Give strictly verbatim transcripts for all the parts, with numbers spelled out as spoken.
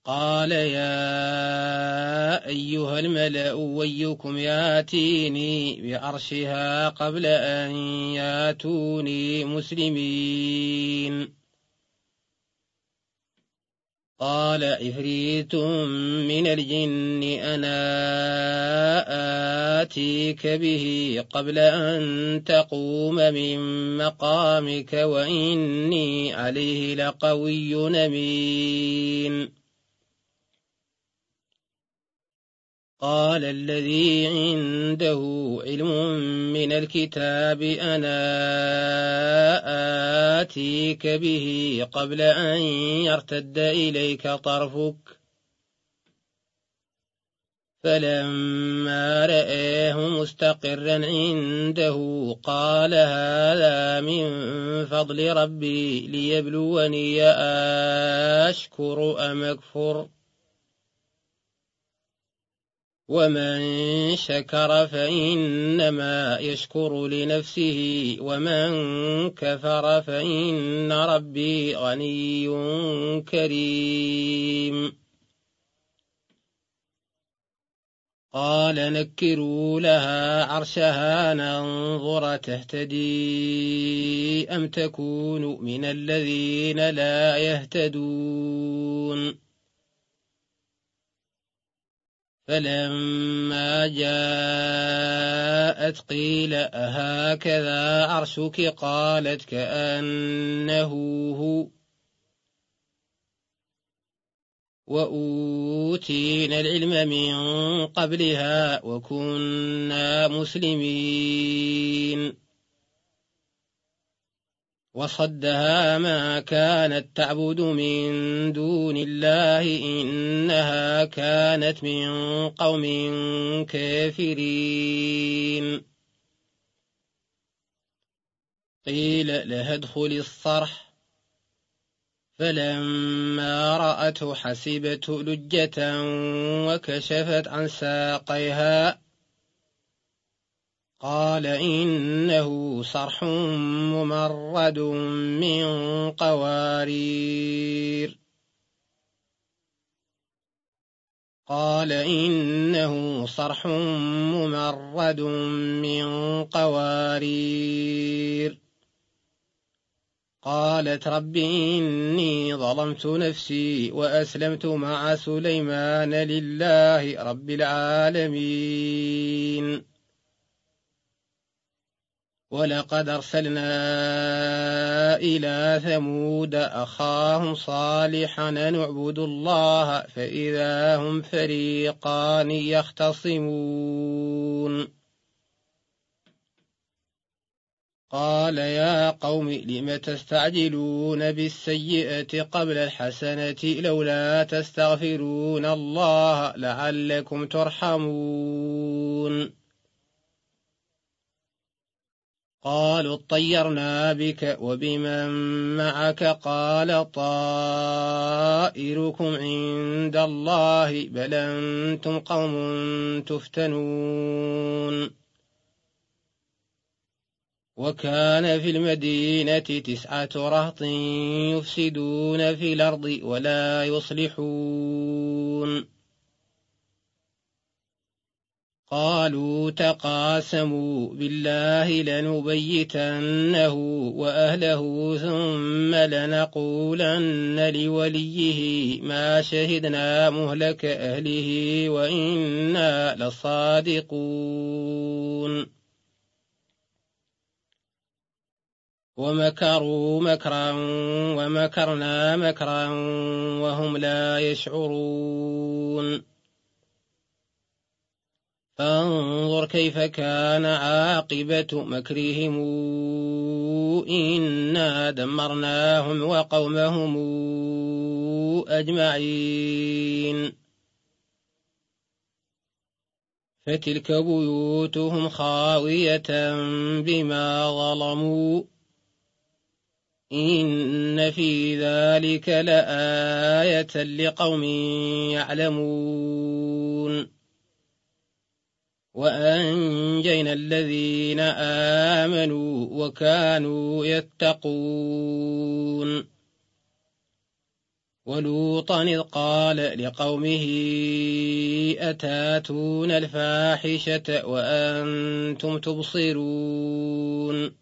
قال يا أيها الملأ أيكم ياتيني بعرشها قبل أن ياتوني مسلمين قال عفريت من الجن أنا آتيك به قبل أن تقوم من مقامك وإني عليه لقوي أمين قال الذي عنده علم من الكتاب أنا آتيك به قبل أن يرتد إليك طرفك فلما رآه مستقرا عنده قال هذا من فضل ربي ليبلوني أشكر أم أكفر ومن شكر فإنما يشكر لنفسه ومن كفر فإن ربي غني كريم قال نكروا لها عرشها ننظر تهتدي أم تكون من الذين لا يهتدون فلما جاءت قيل أهكذا عرشك قالت كأنه هو وأوتينا العلم من قبلها وكنا مسلمين وصدها ما كانت تعبد من دون الله إنها كانت من قوم كافرين قيل لها ادخل الصرح فلما رأته حسبته لجة وكشفت عن ساقيها قال إنه صرح ممرد من قوارير قال إنه صرح ممرد من قوارير قالت رب إني ظلمت نفسي وأسلمت مع سليمان لله رب العالمين ولقد أرسلنا إلى ثمود أخاهم صالحا نعبد الله فإذا هم فريقان يختصمون قال يا قوم لم تستعجلون بالسيئة قبل الحسنة لولا تستغفرون الله لعلكم ترحمون قالوا اطيرنا بك وبمن معك قال طائركم عند الله بل أنتم قوم تفتنون وكان في المدينة تسعة رهط يفسدون في الأرض ولا يصلحون قالوا تقاسموا بالله لنبيتنه وأهله ثم لنقولن لوليه ما شهدنا مهلك أهله وإنا لصادقون ومكروا مكرا ومكرنا مكرا وهم لا يشعرون فانظر كيف كان عاقبة مكرهم إنا دمرناهم وقومهم أجمعين فتلك بيوتهم خاوية بما ظلموا إن في ذلك لآية لقوم يعلمون وأنجينا الذين آمنوا وكانوا يتقون ولوطا إذ قال لقومه أتاتون الفاحشة وأنتم تبصرون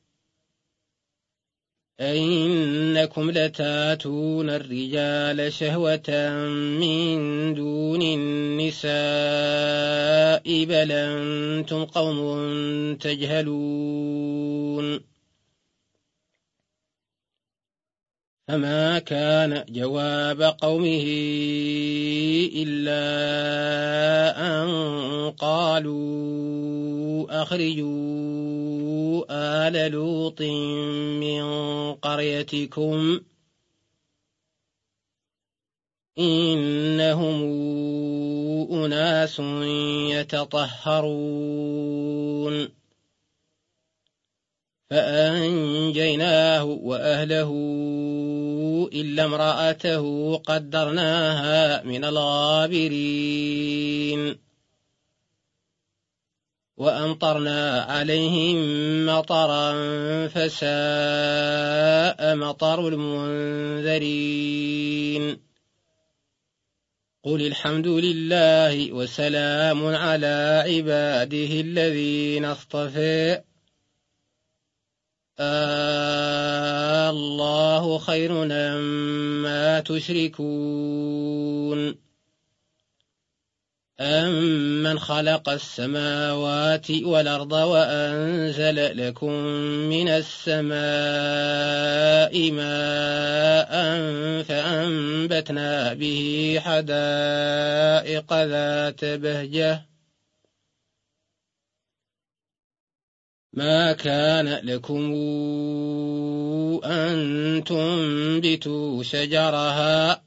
أئنكم لتاتون الرجال شهوة من دون النساء بل أنتم قوم تجهلون فما كان جواب قومه إلا أن قالوا أخرجوا آل لوط من قريتكم إنهم أناس يتطهرون فأنجيناه وأهله إلا امرأته قدرناها من الغابرين وأمطرنا عليهم مطرا فساء مطر المنذرين قل الحمد لله وسلام على عباده الذين اصطفى آه الله خير أما تشركون أمن خلق السماوات والأرض وأنزل لكم من السماء ماء فأنبتنا به حدائق ذات بهجة ما كان لكم أن تنبتوا شجرها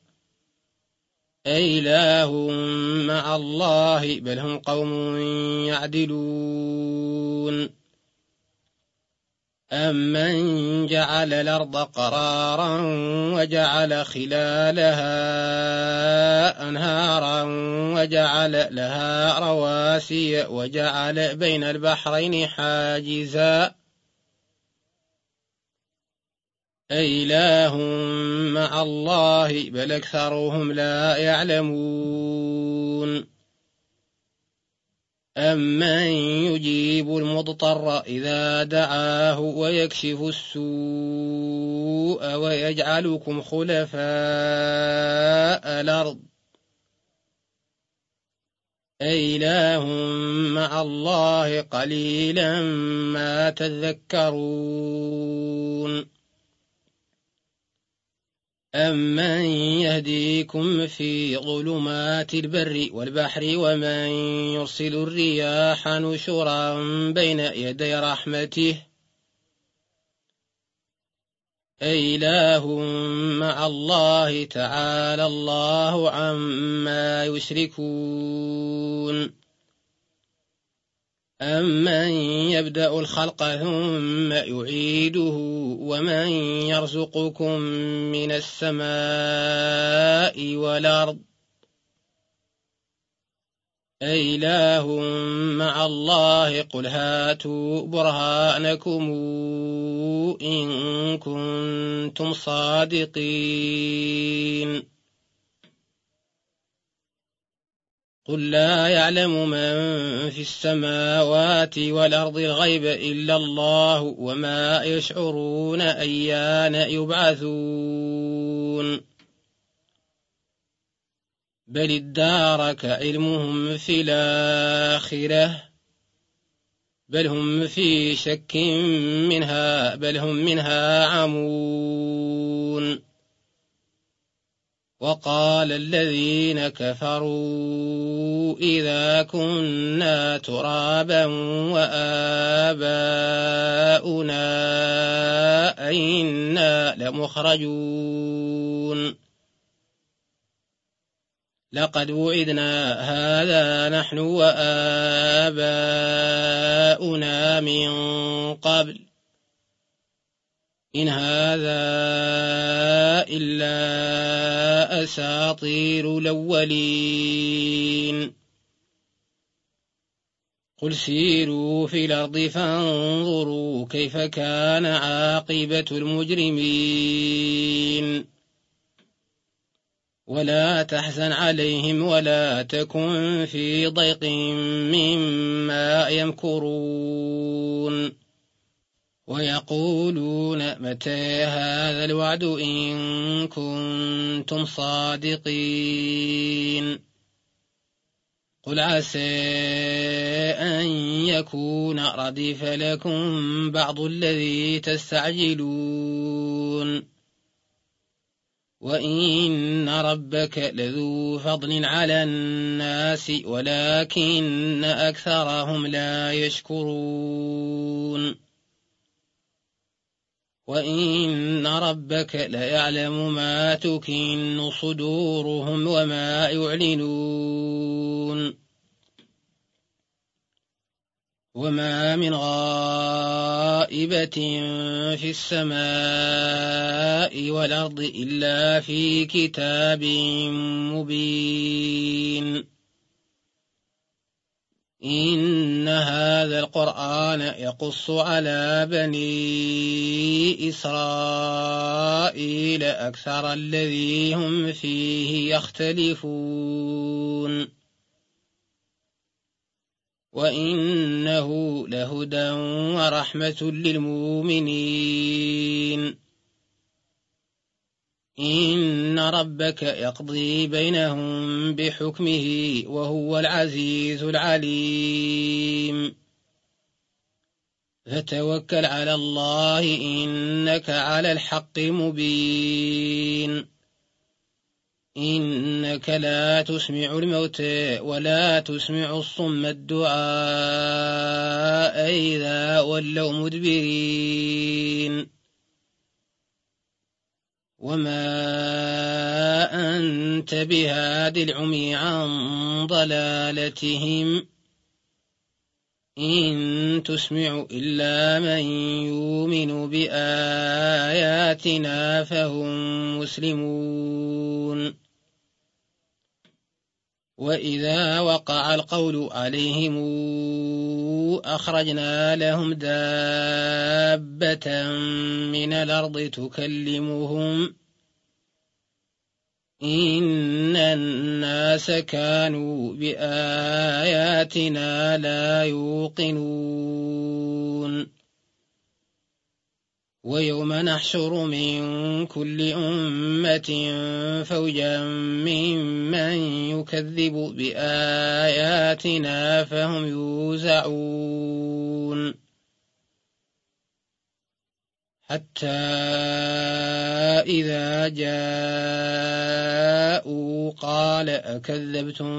أإله مع الله بل هم قوم يعدلون أمن جعل الأرض قرارا وجعل خلالها أنهارا وجعل لها رواسي وجعل بين البحرين حاجزا أإله مع الله بل أكثرهم لا يعلمون أمن يجيب المضطر إذا دعاه ويكشف السوء ويجعلكم خلفاء الأرض أإله مع الله قليلا ما تذكرون أمن يهديكم في ظلمات البر والبحر ومن يرسل الرياح نشرا بين يدي رحمته أإله مع الله تعالى الله عما يشركون أمن يبدأ الخلق ثم يعيده ومن يرزقكم من السماء والأرض أإله مع الله قل هاتوا برهانكم إن كنتم صادقين قل لا يعلم من في السماوات والأرض الغيب إلا الله وما يشعرون أيان يبعثون بل ادارك علمهم في الآخرة بل هم في شك منها بل هم منها عمون وقال الذين كفروا إذا كنا ترابا وآباؤنا أئنا لمخرجون لقد وعدنا هذا نحن وآباؤنا من قبل إن هذا إلا أساطير الأولين قل سيروا في الأرض فانظروا كيف كان عاقبة المجرمين ولا تحزن عليهم ولا تكن في ضيق مما يمكرون ويقولون متى هذا الوعد إن كنتم صادقين قل عسى أن يكون ردف لكم بعض الذي تستعجلون وإن ربك لذو فضل على الناس ولكن أكثرهم لا يشكرون وإن ربك ليعلم ما تكن صدورهم وما يعلنون وما من غائبة في السماء والأرض إلا في كتاب مبين إن هذا القرآن يقص على بني إسرائيل أكثر الذي هم فيه يختلفون وإنه لهدى ورحمة للمؤمنين إن ربك يقضي بينهم بحكمه وهو العزيز العليم فتوكل على الله إنك على الحق مبين إنك لا تسمع الموتى ولا تسمع الصم الدعاء إذا ولوا مدبرين وما أنت بهاد العمي عن ضلالتهم إن تسمع إلا من يؤمن بآياتنا فهم مسلمون وإذا وقع القول عليهم أخرجنا لهم دابة من الأرض تكلمهم إن الناس كانوا بآياتنا لا يوقنون ويوم نحشر من كل أمة فوجا ممن يكذب بآياتنا فهم يوزعون حتى إذا جاءوا قال أكذبتم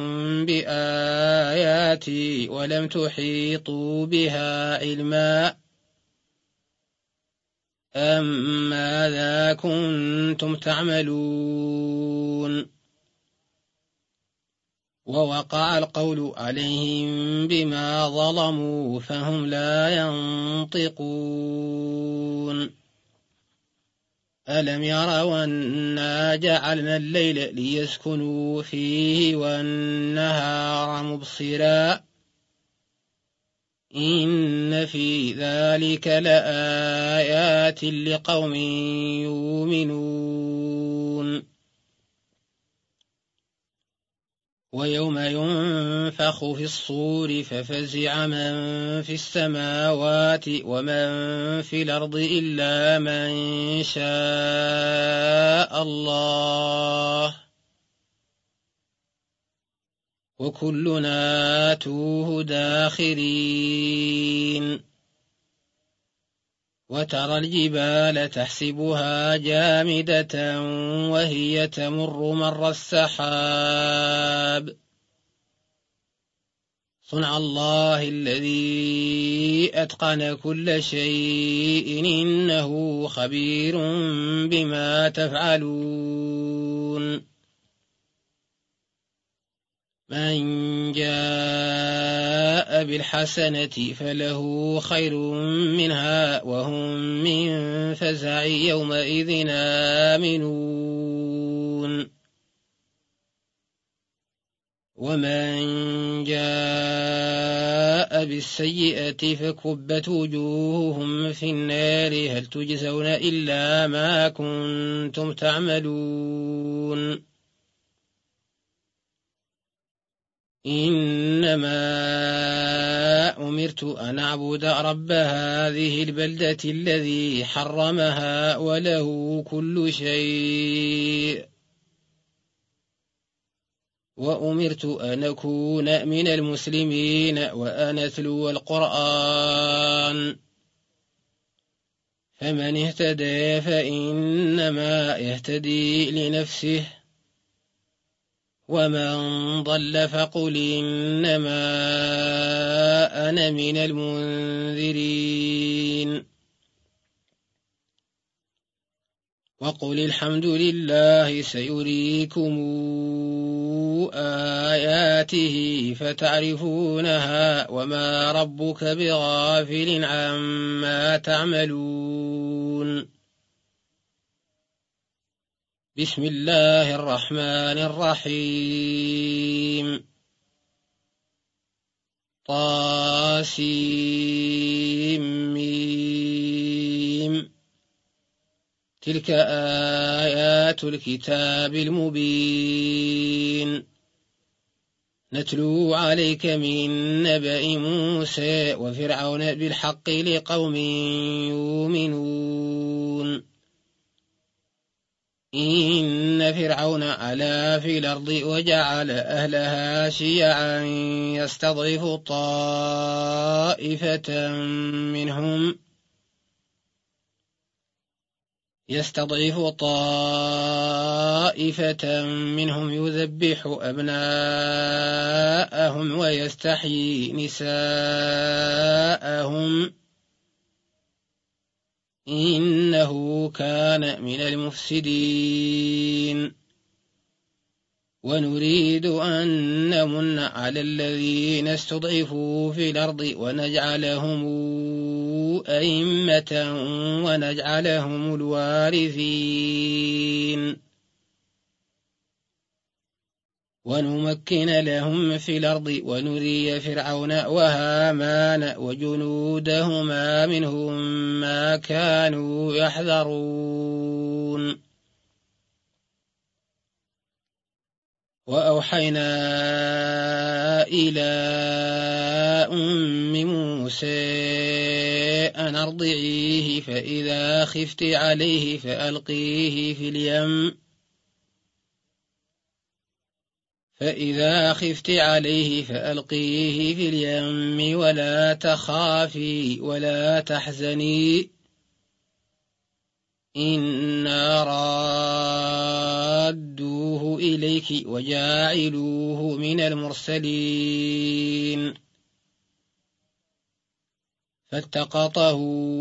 بآياتي ولم تحيطوا بها علما أم ماذا كنتم تعملون ووقع القول عليهم بما ظلموا فهم لا ينطقون ألم يروا أنا جعلنا الليل ليسكنوا فيه والنهار مبصرا إن في ذلك لآيات لقوم يؤمنون ويوم ينفخ في الصور ففزع من في السماوات ومن في الأرض إلا من شاء الله وكلنا آتوه داخرين وترى الجبال تحسبها جامدة وهي تمر مر السحاب صنع الله الذي أتقن كل شيء إنه خبير بما تفعلون من جاء بالحسنة فله خير منها وهم من فزع يومئذ آمنون ومن جاء بالسيئة فكبت وجوههم في النار هل تجزون إلا ما كنتم تعملون إنما أمرت أن أعبد رب هذه البلدة الذي حرمها وله كل شيء، وأمرت أن أكون من المسلمين وأن أتلو القرآن، فمن اهتدى فإنما يهتدي لنفسه، ومن ضل فقل إنما أنا من المنذرين، وقل الحمد لله سيريكم آياته فتعرفونها وما ربك بغافل عما تعملون. بسم الله الرحمن الرحيم. طاسيم. تلك آيات الكتاب المبين، نتلو عليك من نبأ موسى وفرعون بالحق لقوم يؤمنون. إن فرعون علا في الأرض وجعل أهلها شيعا يستضعف طائفة منهم يستضعف طائفة منهم يذبح أبناءهم ويستحيي نساءهم، إنه كان من المفسدين. ونريد أن نمن على الذين استضعفوا في الأرض ونجعلهم أئمة ونجعلهم الوارثين، ونمكن لهم في الأرض ونري فرعون وهامان وجنودهما منهم ما كانوا يحذرون. وأوحينا إلى أم موسى أن أرضعيه فإذا خفت عليه فألقيه في اليم فإذا خفت عليه فألقيه في اليم ولا تخافي ولا تحزني إنا رادوه إليك وجاعلوه من المرسلين. فالتقطه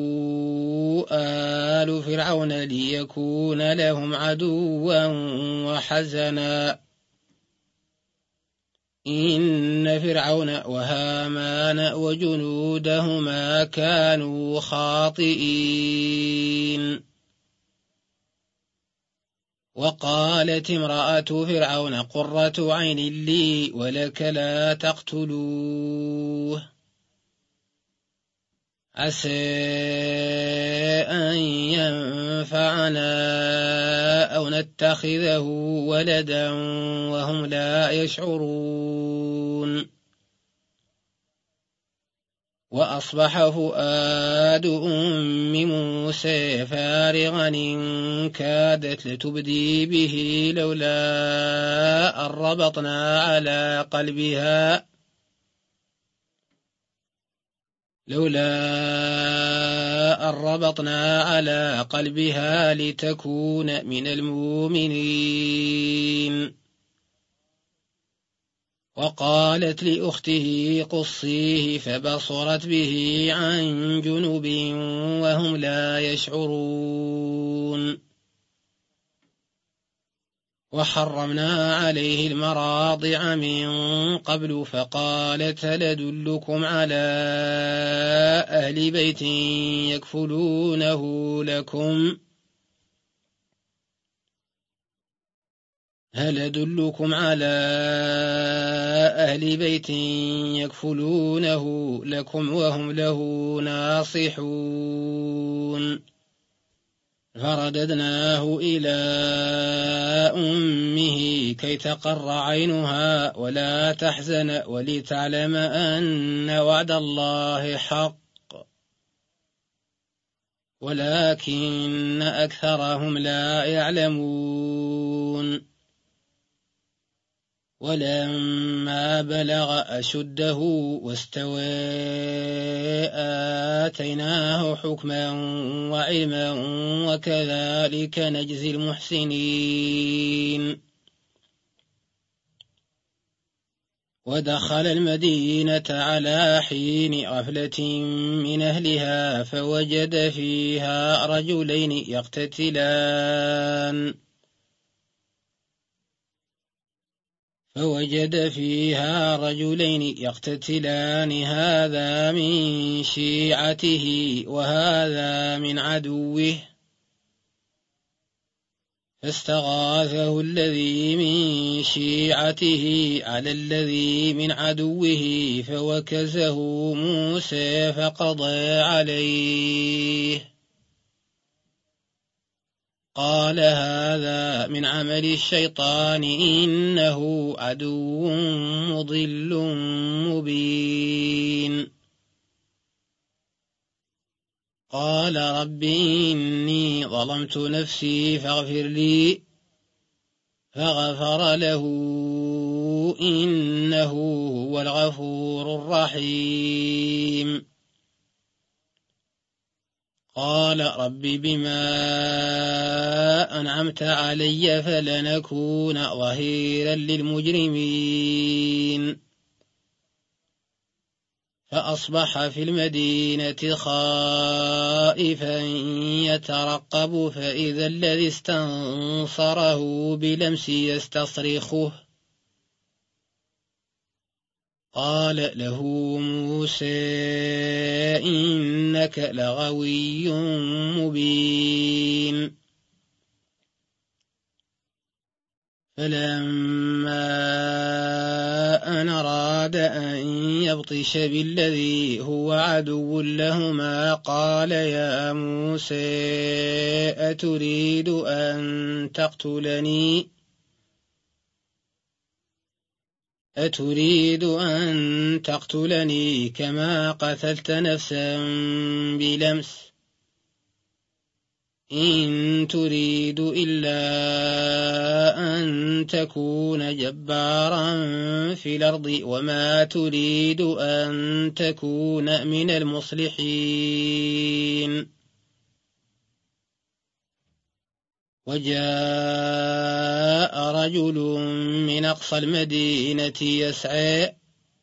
آل فرعون ليكون لهم عدوا وحزنا، إن فرعون وهامان وجنودهما كانوا خاطئين. وقالت امرأة فرعون قرة عين لي ولك لا تقتلوه عسى أن ينفعنا أو نتخذه ولدا وهم لا يشعرون. وأصبح فؤاد أم موسى فارغا إن كادت لتبدي به لولا أن ربطنا على قلبها لولا أن ربطنا على قلبها لتكون من المؤمنين. وقالت لأخته قصيه فبصرت به عن جنب وهم لا يشعرون. وحرمنا عليه المراضع من قبل فقالت هل أدلكم على أهل بيت يكفلونه لكم هل أدلكم على أهل بيت يكفلونه لكم وهم له ناصحون. فرددناه إلى أمه كي تقر عينها ولا تحزن ولتعلم أن وعد الله حق ولكن أكثرهم لا يعلمون. ولما بلغ أشده واستوى آتيناه حكما وعلما وكذلك نجزي المحسنين. ودخل المدينة على حين غفلة من أهلها فوجد فيها رجلين يقتتلان فوجد فيها رجلين يقتتلان هذا من شيعته وهذا من عدوه فاستغاثه الذي من شيعته على الذي من عدوه فوكزه موسى فقضى عليه قال هذا من عمل الشيطان إنه عدو مضل مبين. قال رب إني ظلمت نفسي فاغفر لي فغفر له إنه هو الغفور الرحيم. قال رب بما أنعمت علي فلنكون ظهيرا للمجرمين. فأصبح في المدينة خائفا يترقب فإذا الذي استنصره بلمس يستصرخه قال له موسى إنك لغوي مبين. فلما أن أراد أن يبطش بالذي هو عدو لهما قال يا موسى أتريد أن تقتلني أتريد أن تقتلني كما قتلت نفسا بلمس إن تريد إلا أن تكون جبارا في الأرض وما تريد أن تكون من المصلحين. وجاء رجل من أقصى المدينة يسعى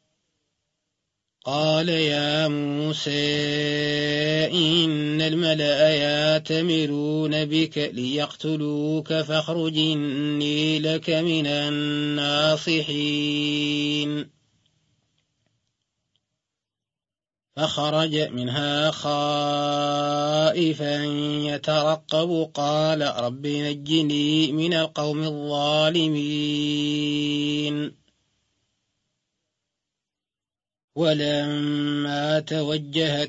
قال يا موسى إن الملأ يأتمرون بك ليقتلوك فاخرج إني لك من الناصحين. فخرج منها خائفا يترقب قال رب نجني من القوم الظالمين. ولما توجه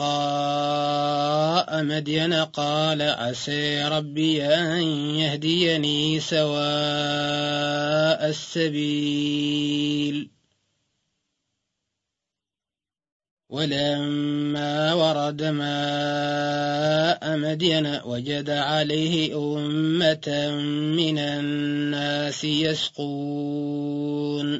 تلقاء مدين قال عسى ربي أن يهديني سواء السبيل. ولما ورد ماء مدين وجد عليه أمة من الناس يسقون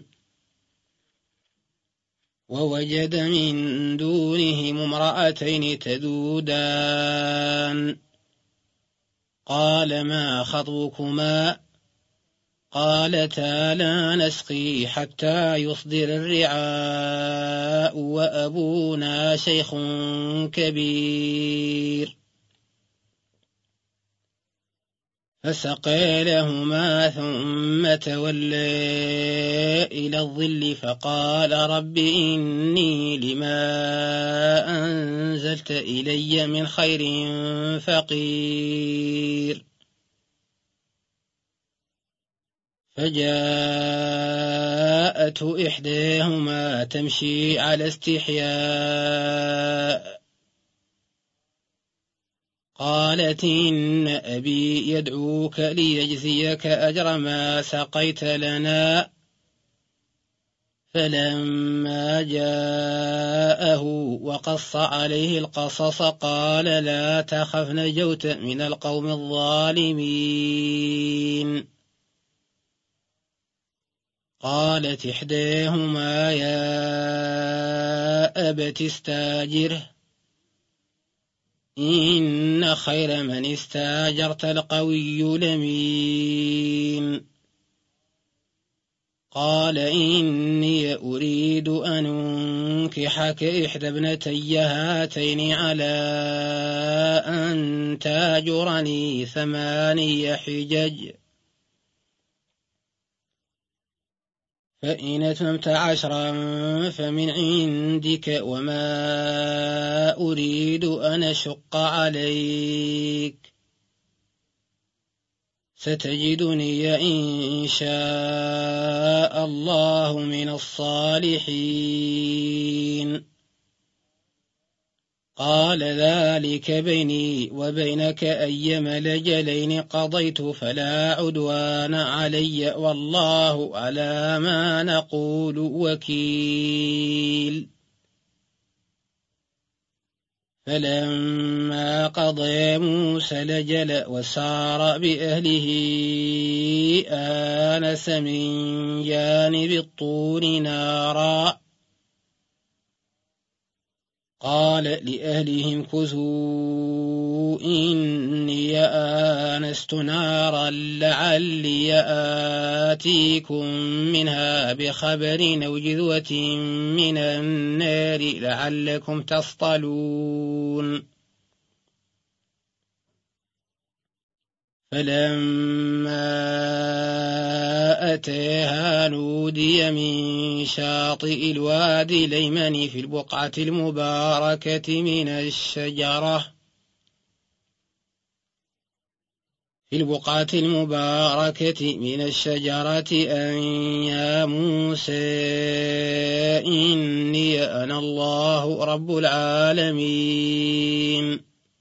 ووجد من دونهم امرأتين تذودان قال ما خطبكما قالتا لا نسقي حتى يصدر الرعاء وأبونا شيخ كبير. فسقى لهما ثم تولى إلى الظل فقال رب إني لما أنزلت إلي من خير فقير. فجاءته إحداهما تمشي على استحياء قالت إن أبي يدعوك ليجزيك أجر ما سقيت لنا. فلما جاءه وقص عليه القصص قال لا تخف نجوت من القوم الظالمين. قالت إحداهما يا أبت استاجره إن خير من استاجرت القوي الأمين. قال إني أريد أن أنكحك إحدى ابنتي هاتين على أن تاجرني ثماني حجج، فإن أتممت عشرا فمن عندك وما أريد أن أشق عليك، ستجدني إن شاء الله من الصالحين. قال ذلك بيني وبينك أيما الأجلين قضيت فلا عدوان علي والله على ما نقول وكيل. فلما قضى موسى الأجل وسار بأهله آنس من جانب الطور نارا قال لأهلهم كثوا إني آنست نارا لعلي آتيكم منها بخبر أو جذوة من النار لعلكم تصطلون. فلما أتاها نودي من شاطئ الوادي الأيمن في البقعة المباركة من الشجرة في البقعة المباركة من الشجرة أن يا موسى إني أنا الله رب العالمين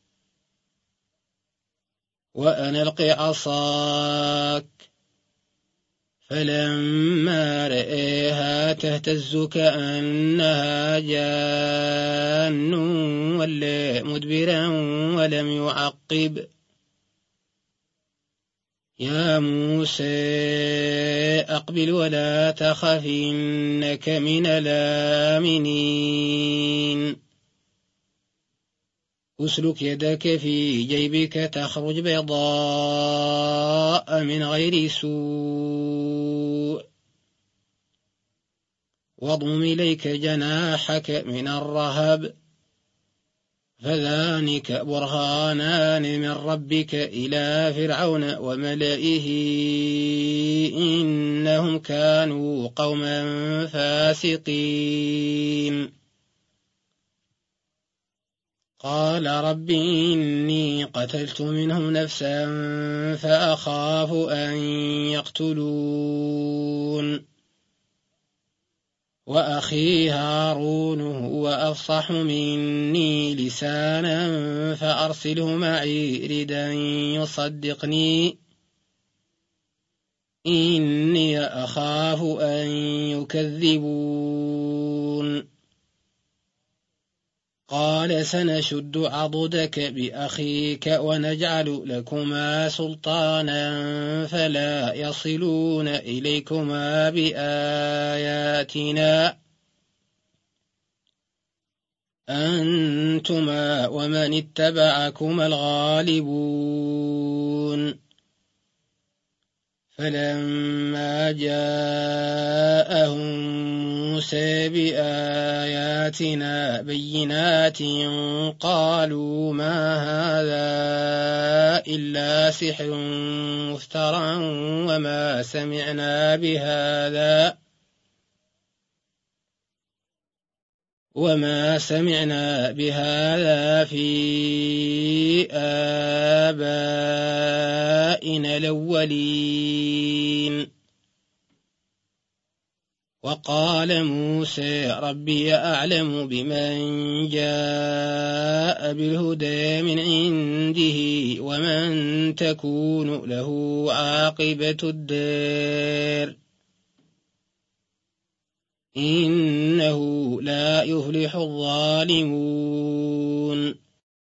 وأن ألق عصاك. فلما رآها تهتز كأنها جان ولا مدبرا ولم يعقب. يا موسى أقبل ولا تخف إنك من الآمنين. أسلك يدك في جيبك تخرج بيضاء من غير سوء واضم إليك جناحك من الرهب فذلك برهانان من ربك إلى فرعون وملئه إنهم كانوا قوما فاسقين. قال رب إني قتلت منهم نفسا فأخاف أن يقتلون وأخي هارون هو أفصح مني لسانا فأرسله معي ردا يصدقني إني أخاف أن يكذبون. قال سنشد عضدك بأخيك ونجعل لكما سلطانا فلا يصلون إليكما بآياتنا أنتما ومن اتبعكما الغالبون. فلما جاءهم موسى بآياتنا بينات قالوا ما هذا إلا سحر مفترى وما سمعنا بهذا وما سمعنا بهذا في آبائنا الأولين. وقال موسى ربي أعلم بمن جاء بالهدى من عنده ومن تكون له عاقبة الدار إنه لا يفلح الظالمون